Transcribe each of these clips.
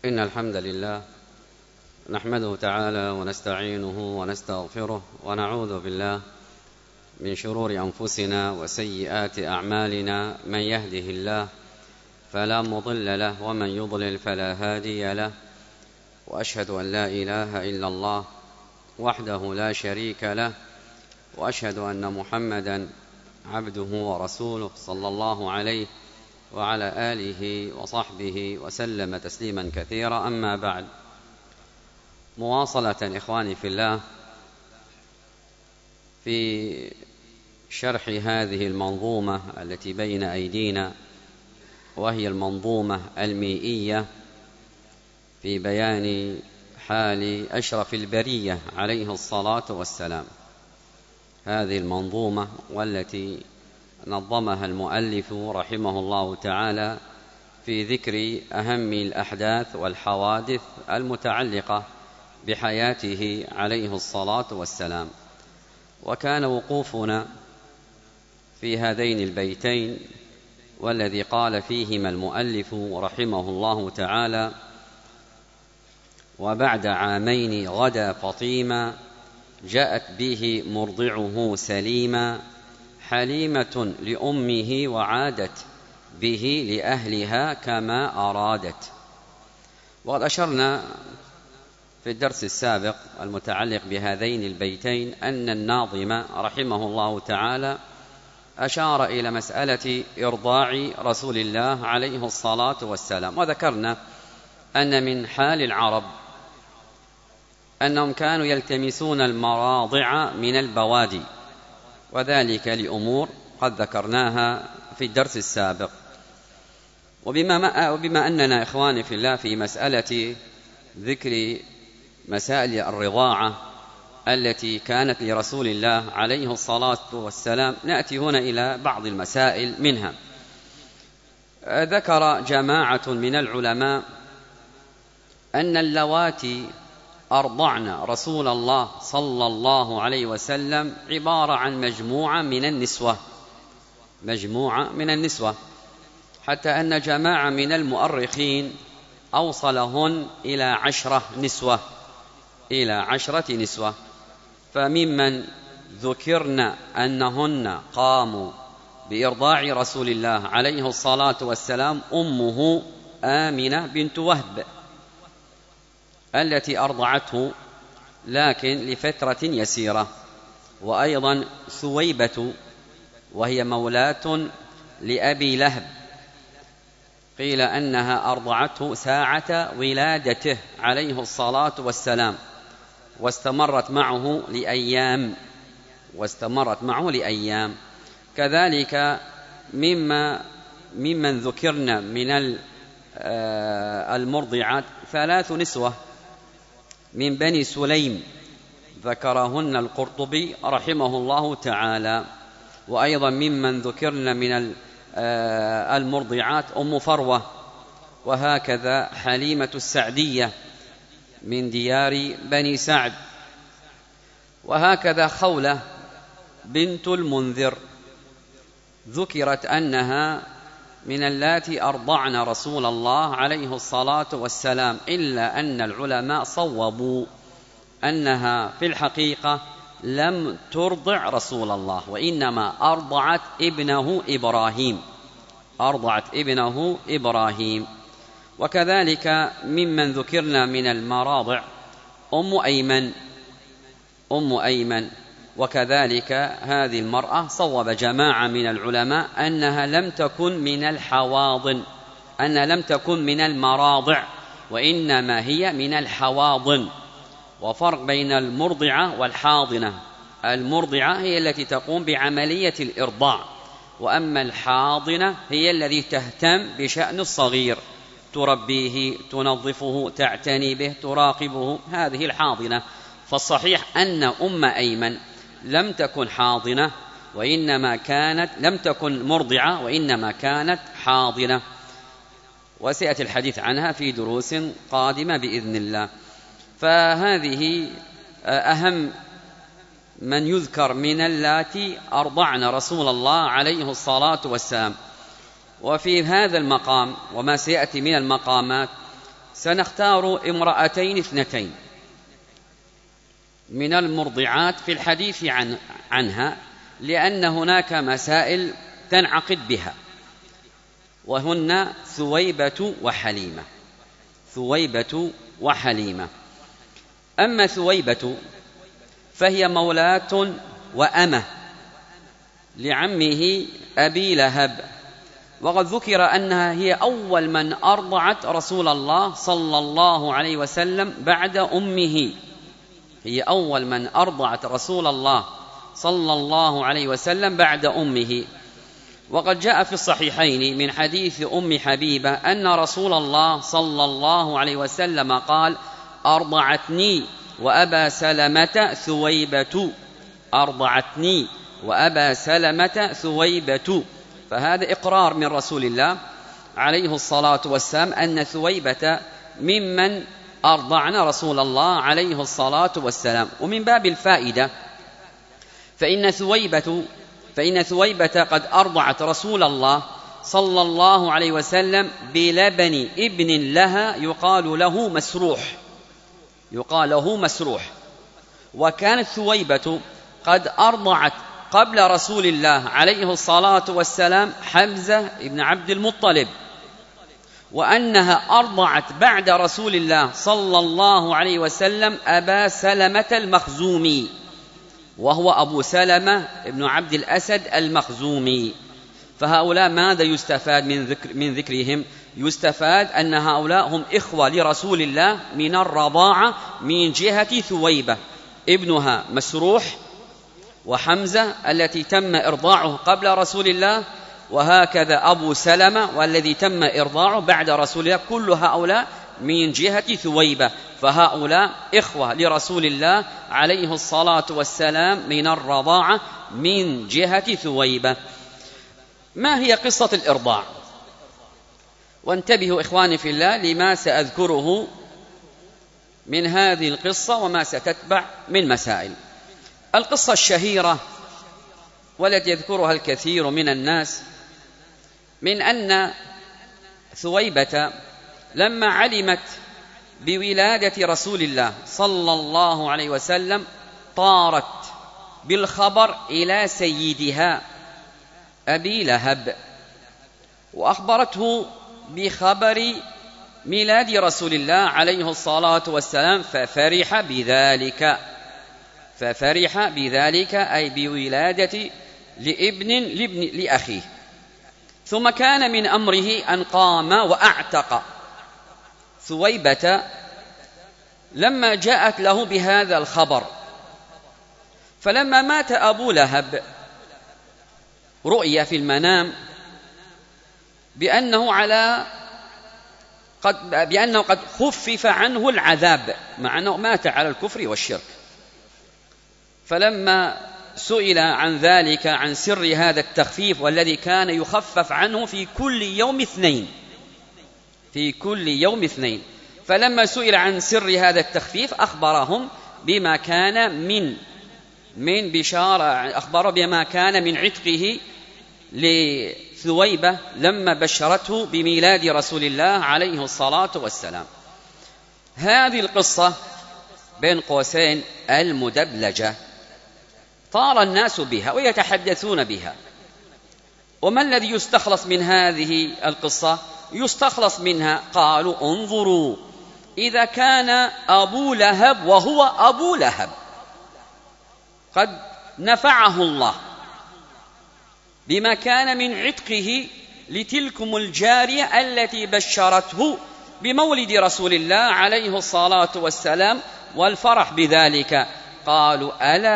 إن الحمد لله نحمده تعالى ونستعينه ونستغفره ونعوذ بالله من شرور أنفسنا وسيئات أعمالنا. من يهده الله فلا مضل له ومن يضلل فلا هادي له، وأشهد أن لا إله إلا الله وحده لا شريك له، وأشهد أن محمدا عبده ورسوله صلى الله عليه وعلى آله وصحبه وسلم تسليما كثيرا. أما بعد، مواصلة إخواني في الله في شرح هذه المنظومة التي بين أيدينا، وهي المنظومة المئية في بيان حال أشرف البرية عليه الصلاة والسلام. هذه المنظومة والتي نظمها المؤلف رحمه الله تعالى في ذكر أهم الأحداث والحوادث المتعلقة بحياته عليه الصلاة والسلام. وكان وقوفنا في هذين البيتين والذي قال فيهما المؤلف رحمه الله تعالى: وبعد عامين غدا فطيما، جاءت به مرضعه سليما، حليمة لأمه وعادت به لأهلها كما أرادت. وقد أشرنا في الدرس السابق المتعلق بهذين البيتين أن الناظم رحمه الله تعالى أشار إلى مسألة إرضاع رسول الله عليه الصلاة والسلام، وذكرنا أن من حال العرب أنهم كانوا يلتمسون المراضع من البوادي، وذلك لأمور قد ذكرناها في الدرس السابق. وبما أننا إخواني في الله في مسألة ذكر مسائل الرضاعة التي كانت لرسول الله عليه الصلاة والسلام، نأتي هنا إلى بعض المسائل منها. ذكر جماعة من العلماء أن اللواتي أرضعن رسول الله صلى الله عليه وسلم عبارة عن مجموعة من النسوة، حتى أن جماعة من المؤرخين أوصلهن إلى 10 نسوة. فممن ذكرن أنهن قاموا بإرضاع رسول الله عليه الصلاة والسلام أمه آمنة بنت وهب التي أرضعته لكن لفترة يسيرة، وأيضا ثويبة وهي مولاة لأبي لهب، قيل أنها أرضعته ساعة ولادته عليه الصلاة والسلام، واستمرت معه لأيام. كذلك ممن ذكرنا من المرضعات 3 نسوة من بني سليم ذكرهن القرطبي رحمه الله تعالى. وأيضا ممن ذكرنا من المرضعات أم فروة، وهكذا حليمة السعدية من ديار بني سعد، وهكذا خولة بنت المنذر ذكرت أنها من اللاتي أرضعن رسول الله عليه الصلاة والسلام، إلا أن العلماء صوبوا أنها في الحقيقة لم ترضع رسول الله، وإنما أرضعت ابنه إبراهيم. وكذلك ممن ذكرنا من المراضع أم أيمن، وكذلك هذه المرأة صوب جماعة من العلماء أنها لم تكن من الحواضن، أنها لم تكن من المراضع، وإنما هي من الحواضن. وفرق بين المرضعة والحاضنة: المرضعة هي التي تقوم بعملية الإرضاع، وأما الحاضنة هي التي تهتم بشأن الصغير، تربيه، تنظفه، تعتني به، تراقبه، هذه الحاضنة. فالصحيح أن أم أيمن لم تكن حاضنة لم تكن مرضعة، وإنما كانت حاضنة، وسيأتي الحديث عنها في دروس قادمة بإذن الله. فهذه أهم من يذكر من اللاتي أرضعن رسول الله عليه الصلاة والسلام. وفي هذا المقام وما سيأتي من المقامات سنختار امرأتين اثنتين من المرضعات في الحديث عنها، لأن هناك مسائل تنعقد بها، وهن ثويبة وحليمة. ثويبة وحليمة. أما ثويبة فهي مولاة وأمة لعمه أبي لهب، وقد ذكر أنها هي أول من أرضعت رسول الله صلى الله عليه وسلم بعد أمه. هي أول من أرضعت رسول الله صلى الله عليه وسلم بعد أمه. وقد جاء في الصحيحين من حديث أم حبيبة أن رسول الله صلى الله عليه وسلم قال: أرضعتني وأبا سلمة ثويبة. أرضعتني وأبا سلمة ثويبة. فهذا إقرار من رسول الله عليه الصلاة والسلام أن ثويبة ممن أرضعن رسول الله عليه الصلاة والسلام. ومن باب الفائدة فإن ثويبة قد أرضعت رسول الله صلى الله عليه وسلم بلبن ابن لها يقال له مسروح. وكانت ثويبة قد أرضعت قبل رسول الله عليه الصلاة والسلام حمزة بن عبد المطلب، وأنها أرضعت بعد رسول الله صلى الله عليه وسلم أبا سلمة المخزومي، وهو أبو سلمة بن عبد الأسد المخزومي. فهؤلاء ماذا يستفاد من ذكرهم؟ يستفاد أن هؤلاء هم إخوة لرسول الله من الرضاعة من جهة ثويبة ابنها مسروح، وحمزة التي تم إرضاعه قبل رسول الله، وهكذا أبو سلمة والذي تم إرضاعه بعد رسول الله. كل هؤلاء من جهة ثويبة، فهؤلاء إخوة لرسول الله عليه الصلاة والسلام من الرضاعة من جهة ثويبة. ما هي قصة الإرضاع؟ وانتبهوا إخواني في الله لما سأذكره من هذه القصة وما ستتبع من مسائل. القصة الشهيرة والتي يذكرها الكثير من الناس من أن ثويبة لما علمت بولادة رسول الله صلى الله عليه وسلم طارت بالخبر إلى سيدها أبي لهب، وأخبرته بخبر ميلاد رسول الله عليه الصلاة والسلام، ففرح بذلك أي بولادة لابن لأخيه. ثم كان من أمره أن قام وأعتق ثويبة لما جاءت له بهذا الخبر. فلما مات أبو لهب رؤي في المنام بأنه قد خفف عنه العذاب، مع أنه مات على الكفر والشرك. فلما سئل عن ذلك، عن سر هذا التخفيف والذي كان يخفف عنه في كل يوم اثنين، فلما سئل عن سر هذا التخفيف أخبرهم بما كان من بشارة، أخبر بما كان من عتقه لثويبة لما بشرته بميلاد رسول الله عليه الصلاة والسلام. هذه القصة بين قوسين المدبلجة طار الناس بها ويتحدثون بها. وما الذي يستخلص من هذه القصة؟ يستخلص منها قالوا: انظروا، إذا كان أبو لهب وهو أبو لهب قد نفعه الله بما كان من عتقه لتلكم الجارية التي بشرته بمولد رسول الله عليه الصلاة والسلام والفرح بذلك، قالوا: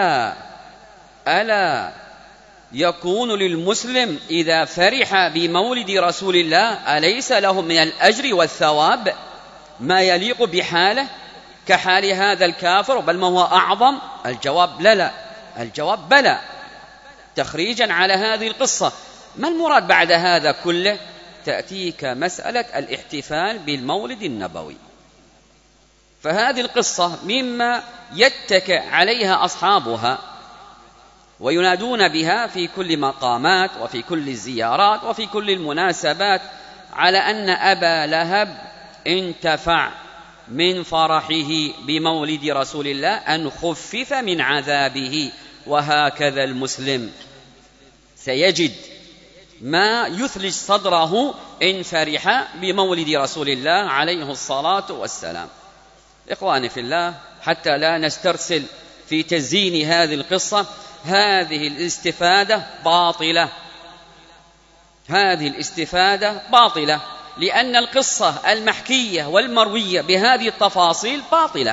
ألا يكون للمسلم إذا فرح بمولد رسول الله أليس له من الأجر والثواب ما يليق بحاله كحال هذا الكافر، بل ما هو أعظم؟ الجواب لا. الجواب بلى، تخريجا على هذه القصة. ما المراد بعد هذا كله؟ تأتيك مسألة الاحتفال بالمولد النبوي. فهذه القصة مما يتكئ عليها أصحابها وينادون بها في كل مقامات وفي كل الزيارات وفي كل المناسبات، على أن أبا لهب انتفع من فرحه بمولد رسول الله أن خفف من عذابه. وهكذا المسلم سيجد ما يثلج صدره إن فرح بمولد رسول الله عليه الصلاة والسلام. إخواني في الله، حتى لا نسترسل في تزيين هذه القصة، هذه الاستفادة باطلة، هذه الاستفادة باطلة، لأن القصة المحكية والمروية بهذه التفاصيل باطلة،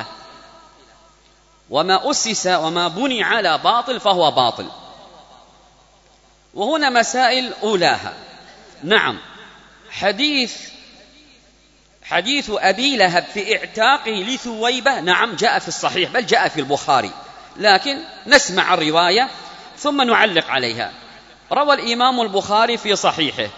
وما أسس وما بني على باطل فهو باطل. وهنا مسائل أولاها: نعم، حديث أبي لهب في اعتاقه لثويبة نعم جاء في الصحيح، بل جاء في البخاري، لكن نسمع الرواية ثم نعلق عليها. روى الإمام البخاري في صحيحه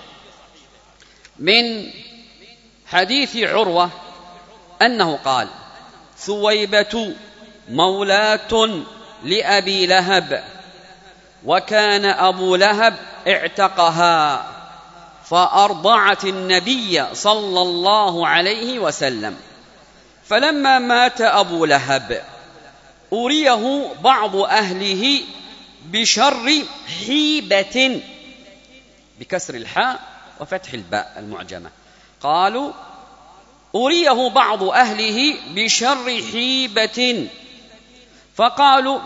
من حديث عروة أنه قال: ثويبة مولاة لأبي لهب، وكان أبو لهب اعتقها، فأرضعت النبي صلى الله عليه وسلم. فلما مات أبو لهب أريه بعض أهله بشر حيبة، بكسر الحاء وفتح الباء المعجمة، قالوا: أريه بعض أهله بشر حيبة، فقالوا: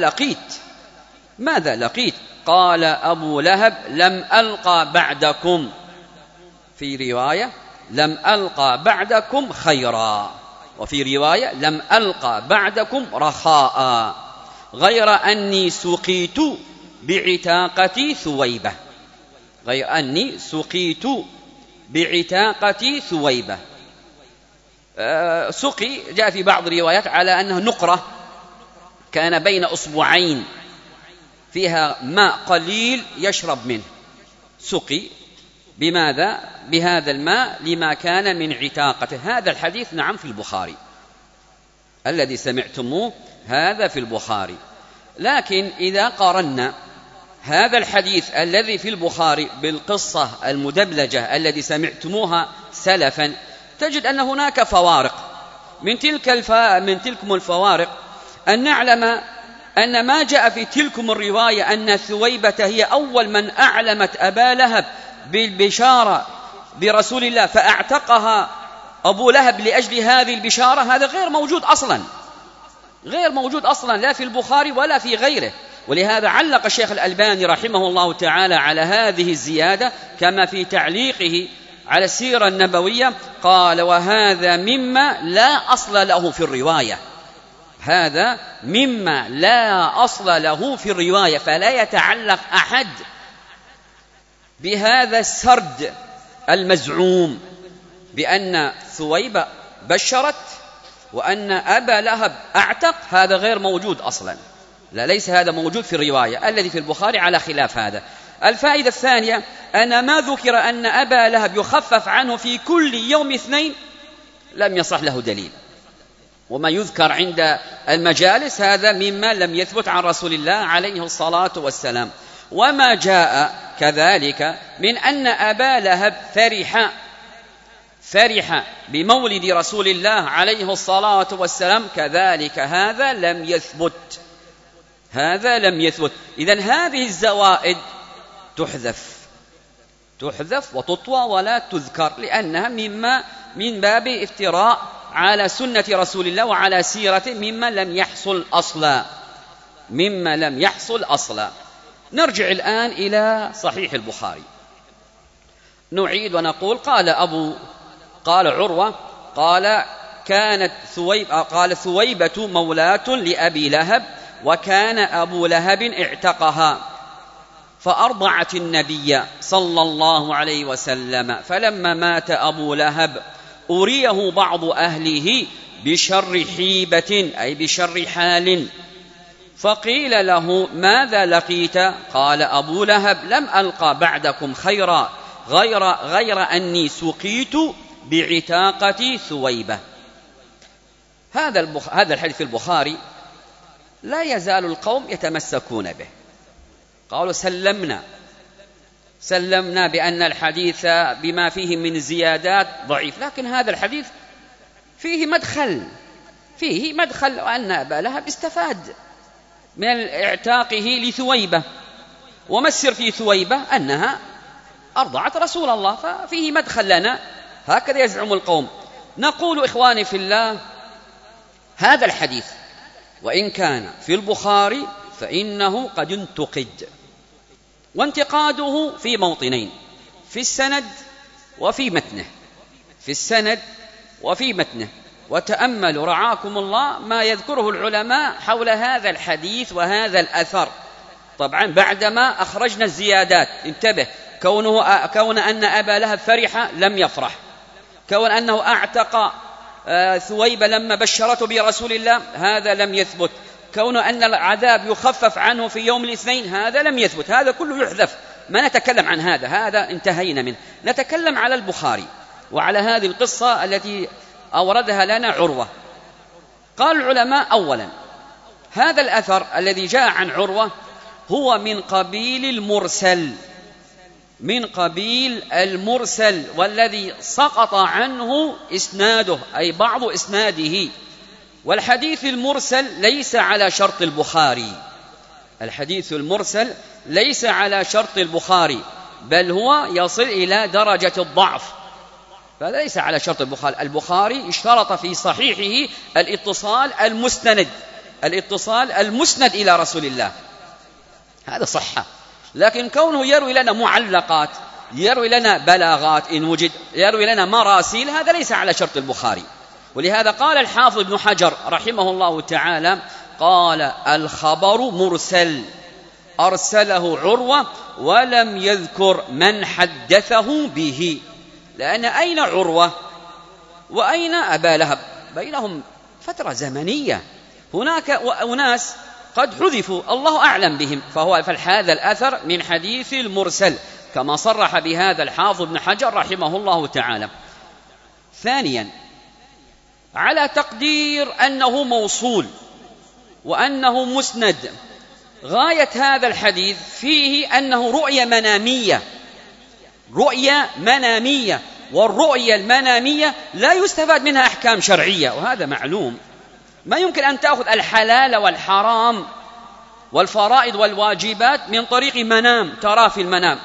ماذا لقيت؟ قال أبو لهب: لم ألقى بعدكم، في رواية لم ألقى بعدكم خيرا، وفي رواية لم ألقى بعدكم رخاء، غير أني سقيت بعتاقة ثويبة، غير أني سقيت بعتاقة ثويبة. سقي جاء في بعض الروايات على أنه نقرة كان بين أصبعين فيها ماء قليل يشرب منه، سقي بماذا؟ بهذا الماء لما كان من عتاقته. هذا الحديث نعم في البخاري، الذي سمعتموه هذا في البخاري. لكن إذا قارنا هذا الحديث الذي في البخاري بالقصة المدبلجة الذي سمعتموها سلفا، تجد أن هناك فوارق. من تلكم الفوارق أن نعلم أن ما جاء في تلكم الرواية أن ثويبة هي أول من أعلمت أبا لهب بالبشارة برسول الله فأعتقها أبو لهب لأجل هذه البشارة، هذا غير موجود أصلا، غير موجود أصلا، لا في البخاري ولا في غيره. ولهذا علق الشيخ الألباني رحمه الله تعالى على هذه الزيادة كما في تعليقه على السيرة النبوية، قال: وهذا مما لا أصل له في الرواية، هذا مما لا أصل له في الرواية، فلا يتعلق أحد بهذا السرد المزعوم بأن ثويبة بشرت وأن أبا لهب أعتق، هذا غير موجود أصلا، لا، ليس هذا موجود في الرواية الذي في البخاري على خلاف هذا. الفائدة الثانية أن ما ذكر أن أبا لهب يخفف عنه في كل يوم 2 لم يصح له دليل، وما يذكر عند المجالس هذا مما لم يثبت عن رسول الله عليه الصلاة والسلام. وما جاء كذلك من أن أبا لهب فرح بمولد رسول الله عليه الصلاة والسلام، كذلك هذا لم يثبت. إذن هذه الزوائد تحذف وتطوى ولا تذكر، لأنها من باب افتراء على سنة رسول الله وعلى سيرته مما لم يحصل أصلا. نرجع الآن إلى صحيح البخاري، نعيد ونقول: قال عروة قال ثويبة مولاة لأبي لهب، وكان أبو لهب اعتقها، فأرضعت النبي صلى الله عليه وسلم. فلما مات أبو لهب أريه بعض أهله بشر حيبة، أي بشر حال، فقيل له: ماذا لقيت؟ قال أبو لهب: لم ألقى بعدكم خيرا، غير أني سقيت بعتاقة ثويبة. هذا الحديث في البخاري لا يزال القوم يتمسكون به، قالوا: سلمنا بأن الحديث بما فيه من زيادات ضعيف، لكن هذا الحديث فيه مدخل أن أبا لهب استفاد من اعتاقه لثويبة، وما السر في ثويبة؟ أنها أرضعت رسول الله، ففيه مدخل لنا، هكذا يزعم القوم. نقول إخواني في الله، هذا الحديث وإن كان في البخاري فإنه قد انتقد، وانتقاده في موطنين: في السند وفي متنه. وتأملوا رعاكم الله ما يذكره العلماء حول هذا الحديث وهذا الأثر. طبعا بعدما أخرجنا الزيادات، انتبه، كون أن أبا لهب فرح لم يفرح، كون أنه أعتق ثويبة لما بشرته برسول الله هذا لم يثبت، كون أن العذاب يخفف عنه في يوم الاثنين هذا لم يثبت، هذا كله يحذف، ما نتكلم عن هذا انتهينا منه. نتكلم على البخاري وعلى هذه القصة التي أوردها لنا عروة. قال العلماء: أولا، هذا الأثر الذي جاء عن عروة هو من قبيل المرسل، والذي سقط عنه إسناده، أي بعض إسناده. والحديث المرسل ليس على شرط البخاري، بل هو يصل إلى درجة الضعف، فليس على شرط البخاري. البخاري اشترط في صحيحه الاتصال المسند إلى رسول الله، هذا صحة. لكن كونه يروي لنا معلقات، يروي لنا بلاغات إن وجد، يروي لنا مراسيل، هذا ليس على شرط البخاري. ولهذا قال الحافظ ابن حجر رحمه الله تعالى: قال: الخبر مرسل، أرسله عروة ولم يذكر من حدثه به. لأن أين عروة وأين أبا لهب؟ بينهم فترة زمنية، هناك أناس قد حذفوا الله أعلم بهم، فهذا الأثر من حديث المرسل، كما صرح بهذا الحافظ ابن حجر رحمه الله تعالى. ثانيا، على تقدير أنه موصول وأنه مسند، غاية هذا الحديث فيه أنه رؤية منامية، والرؤية المنامية لا يستفاد منها أحكام شرعية، وهذا معلوم. ما يمكن أن تأخذ الحلال والحرام والفرائض والواجبات من طريق منام تراه في المنام.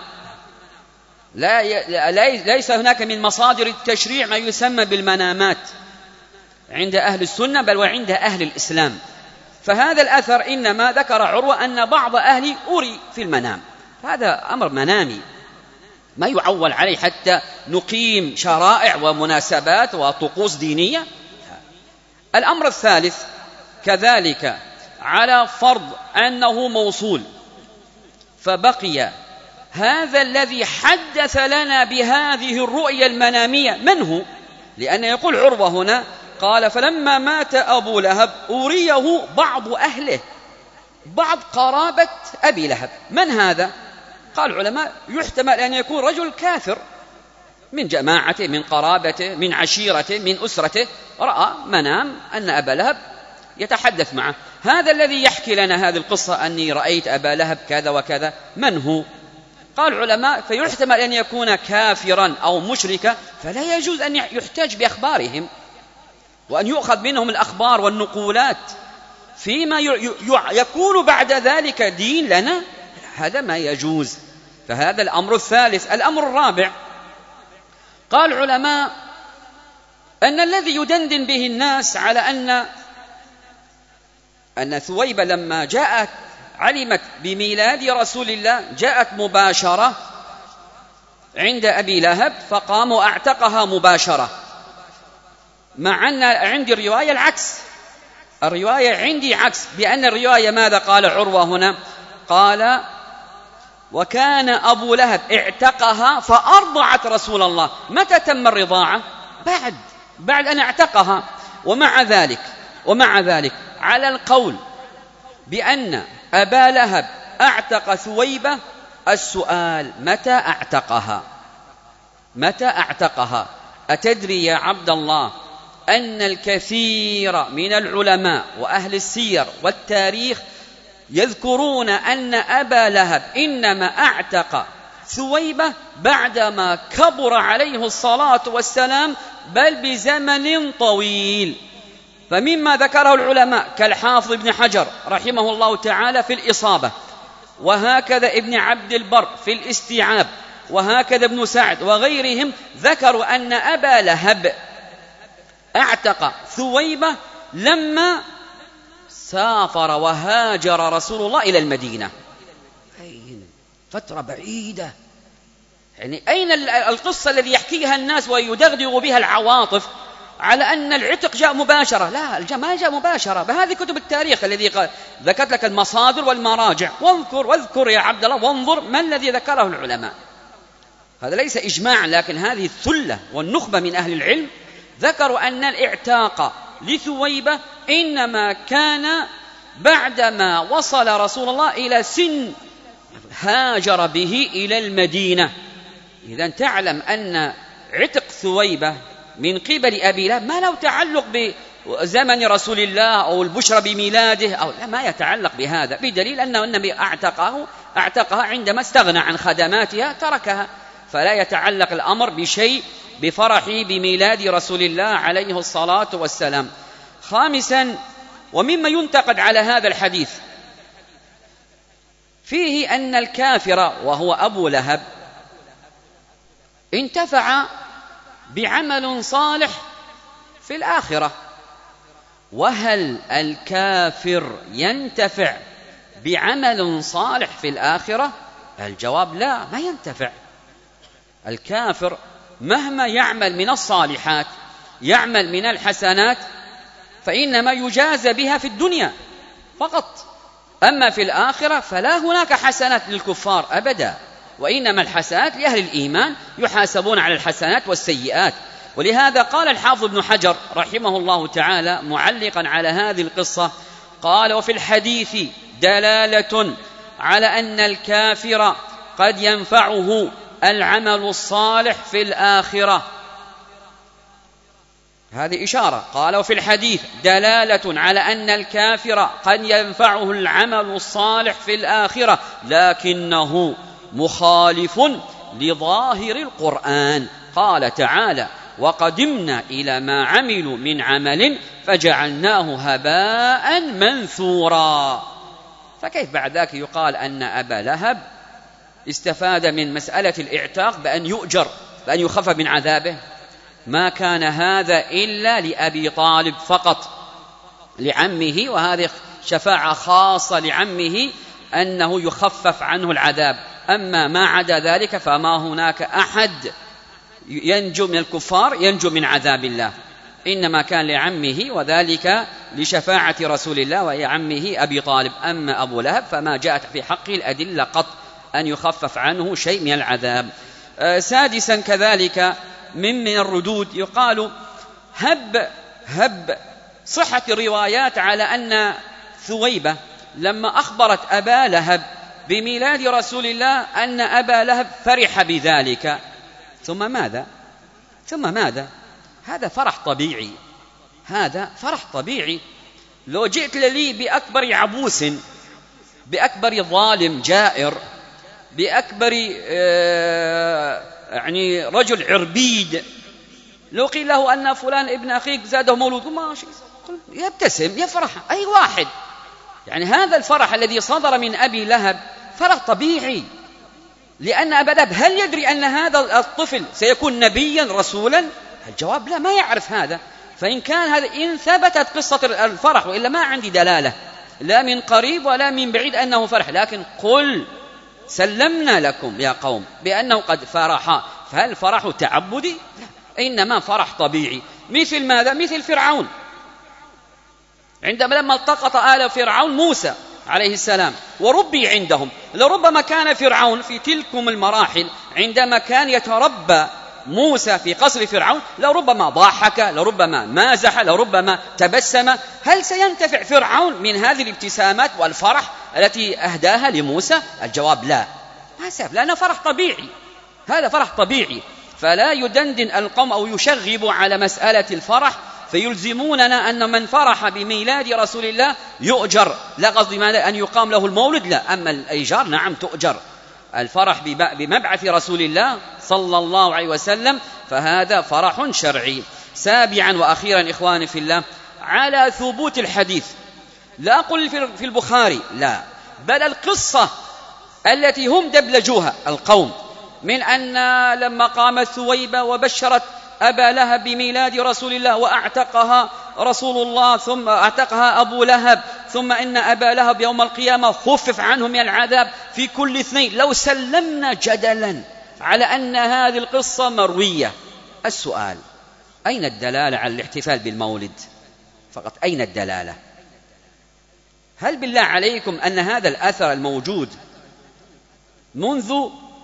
ليس هناك من مصادر التشريع ما يسمى بالمنامات عند أهل السنة، بل وعند أهل الإسلام. فهذا الأثر إنما ذكر عروة أن بعض أهله أري في المنام، هذا أمر منامي ما يعول عليه حتى نقيم شرائع ومناسبات وطقوس دينية. الأمر الثالث كذلك على فرض أنه موصول، فبقي هذا الذي حدث لنا بهذه الرؤيا المنامية من هو؟ لأن يقول عروة هنا قال: فلما مات أبو لهب أريه بعض أهله، بعض قرابة أبي لهب. من هذا؟ قال العلماء: يحتمل أن يكون رجل كافر من جماعته، من قرابته، من عشيرته، من أسرته، رأى منام أن أبا لهب يتحدث معه. هذا الذي يحكي لنا هذه القصة أني رأيت أبا لهب كذا وكذا، من هو؟ قال العلماء: فيحتمل أن يكون كافرا أو مشركا، فلا يجوز أن يحتج بأخبارهم وأن يؤخذ منهم الأخبار والنقولات فيما يكون بعد ذلك دين لنا، هذا ما يجوز. فهذا الأمر الثالث. الأمر الرابع، قال العلماء أن الذي يدندن به الناس على أن ثويبة لما جاءت علمت بميلاد رسول الله جاءت مباشرة عند أبي لهب فقام وأعتقها مباشرة، مع أن عندي الرواية العكس، الرواية عندي عكس، بأن الرواية ماذا قال عروة هنا؟ قال: وكان أبو لهب اعتقها فأرضعت رسول الله. متى تم الرضاعة؟ بعد أن اعتقها. ومع ذلك على القول بأن أبا لهب اعتق ثويبة، السؤال: متى اعتقها؟ أتدري يا عبد الله أن الكثير من العلماء وأهل السير والتاريخ يذكرون أن أبا لهب إنما اعتق ثويبة بعدما كبر عليه الصلاة والسلام بل بزمن طويل. فمما ذكره العلماء كالحافظ ابن حجر رحمه الله تعالى في الإصابة، وهكذا ابن عبد البر في الاستيعاب، وهكذا ابن سعد وغيرهم، ذكروا أن أبا لهب اعتق ثويبة لما سافر وهاجر رسول الله إلى المدينة. فترة بعيدة، يعني أين القصة الذي يحكيها الناس ويدغدغ بها العواطف على أن العتق جاء مباشرة؟ لا، ما جاء مباشرة. بهذه كتب التاريخ الذي ذكرت لك المصادر والمراجع، واذكر يا عبد الله وانظر ما الذي ذكره العلماء. هذا ليس إجماع، لكن هذه الثلة والنخبة من أهل العلم ذكروا أن الاعتاق لثويبة إنما كان بعدما وصل رسول الله إلى سن هاجر به إلى المدينة. إذن تعلم أن عتق ثويبة من قبل أبي لهب ما له تعلق بزمن رسول الله أو البشرى بميلاده، أو لا، ما يتعلق بهذا، بدليل أن النبي اعتقها عندما استغنى عن خدماتها تركها، فلا يتعلق الأمر بشيء بفرحه بميلاد رسول الله عليه الصلاة والسلام. خامسا، ومما ينتقد على هذا الحديث فيه أن الكافر وهو أبو لهب انتفع بعمل صالح في الآخرة. وهل الكافر ينتفع بعمل صالح في الآخرة؟ الجواب لا، ما ينتفع. الكافر مهما يعمل من الصالحات، يعمل من الحسنات، فإنما يجازى بها في الدنيا فقط، أما في الآخرة فلا هناك حسنات للكفار أبدا، وإنما الحسنات لأهل الإيمان، يحاسبون على الحسنات والسيئات. ولهذا قال الحافظ ابن حجر رحمه الله تعالى معلقا على هذه القصة، قال: وفي الحديث دلالة على أن الكافر قد ينفعه العمل الصالح في الآخرة. هذه إشارة. قال: وفي الحديث دلالة على أن الكافر قد ينفعه العمل الصالح في الآخرة، لكنه مخالف لظاهر القرآن. قال تعالى: وقدمنا إلى ما عملوا من عمل فجعلناه هباء منثورا. فكيف بعد ذلك يقال أن أبا لهب استفاد من مسألة الاعتاق بأن يؤجر، بأن يخفف من عذابه؟ ما كان هذا إلا لأبي طالب فقط، لعمه، وهذه شفاعة خاصة لعمه أنه يخفف عنه العذاب. أما ما عدا ذلك فما هناك أحد ينجو من الكفار، ينجو من عذاب الله، إنما كان لعمه، وذلك لشفاعة رسول الله وعمه أبي طالب. أما أبو لهب فما جاءت في حقه الأدلة قط أن يخفف عنه شيء من العذاب. سادسا كذلك من الردود يقال هب صحة الروايات على أن ثويبة لما أخبرت أبا لهب بميلاد رسول الله أن أبا لهب فرح بذلك، ثم ماذا؟ هذا فرح طبيعي، هذا فرح طبيعي. لو جئت لي بأكبر عبوس، بأكبر ظالم جائر، بأكبر يعني رجل عربيد، لو قيل له أن فلان ابن أخيك زاده مولود، ماشي، يبتسم يفرح أي واحد. يعني هذا الفرح الذي صدر من أبي لهب فرح طبيعي، لأن أبا لهب هل يدري أن هذا الطفل سيكون نبيا رسولا؟ الجواب لا، ما يعرف هذا. فإن كان هذا، إن ثبتت قصة الفرح، وإلا ما عندي دلالة لا من قريب ولا من بعيد أنه فرح، لكن قل سلمنا لكم يا قوم بأنه قد فرح. فهل فرح تعبدي؟ لا، إنما فرح طبيعي. مثل ماذا؟ مثل فرعون، عندما لما التقط آل فرعون موسى عليه السلام وربي عندهم، لربما كان فرعون في تلكم المراحل عندما كان يتربى موسى في قصر فرعون لربما ضحك، لربما مازح، لربما تبسم. هل سينتفع فرعون من هذه الابتسامات والفرح التي أهداها لموسى؟ الجواب لا، ما سيف، لأنه فرح طبيعي، هذا فرح طبيعي. فلا يدندن القوم أو يشغب على مسألة الفرح فيلزموننا أن من فرح بميلاد رسول الله يؤجر. لا قصدي ماذا أن يقام له المولد، لا، أما الإيجار نعم تؤجر. الفرح بمبعث رسول الله صلى الله عليه وسلم فهذا فرح شرعي. سابعا وأخيرا إخواني في الله، على ثبوت الحديث، لا أقول في البخاري، لا، بل القصة التي هم دبلجوها القوم، من أن لما قامت ثويبة وبشرت أبا لهب بميلاد رسول الله وأعتقها رسول الله ثم أعتقها أبو لهب، ثم إن أبا لهب يوم القيامة خفف عنه من العذاب في كل اثنين. لو سلمنا جدلا على أن هذه القصة مروية، السؤال أين الدلالة على الاحتفال بالمولد؟ فقط أين الدلالة؟ هل بالله عليكم أن هذا الأثر الموجود منذ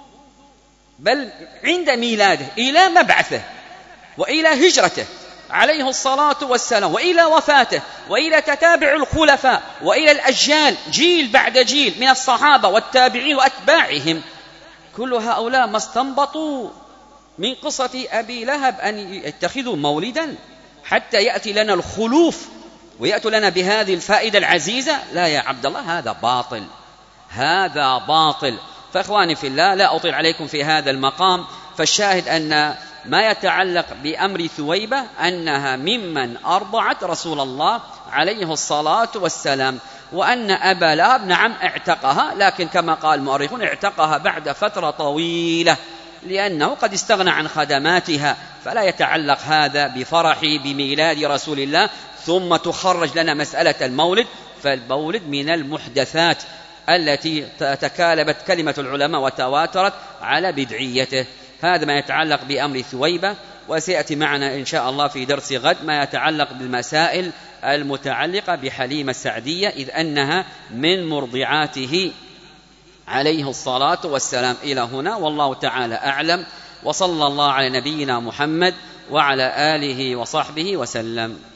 بل عند ميلاده إلى مبعثه وإلى هجرته عليه الصلاة والسلام وإلى وفاته وإلى تتابع الخلفاء وإلى الأجيال جيل بعد جيل من الصحابة والتابعين وأتباعهم، كل هؤلاء ما استنبطوا من قصة أبي لهب أن يتخذوا مولدا حتى يأتي لنا الخلوف ويأتوا لنا بهذه الفائدة العزيزة؟ لا يا عبد الله، هذا باطل، هذا باطل. فإخواني في الله، لا أطيل عليكم في هذا المقام، فالشاهد أن ما يتعلق بأمر ثويبة أنها ممن أرضعت رسول الله عليه الصلاة والسلام، وأن أبا لهب نعم اعتقها، لكن كما قال المؤرخون اعتقها بعد فترة طويلة لأنه قد استغنى عن خدماتها، فلا يتعلق هذا بفرحي بميلاد رسول الله ثم تخرج لنا مسألة المولد. فالمولد من المحدثات التي تكالبت كلمة العلماء وتواترت على بدعيته. هذا ما يتعلق بأمر ثويبة، وسيأتي معنا إن شاء الله في درس غد ما يتعلق بالمسائل المتعلقة بحليمة السعدية، إذ أنها من مرضعاته عليه الصلاة والسلام. إلى هنا والله تعالى أعلم، وصلى الله على نبينا محمد وعلى آله وصحبه وسلم.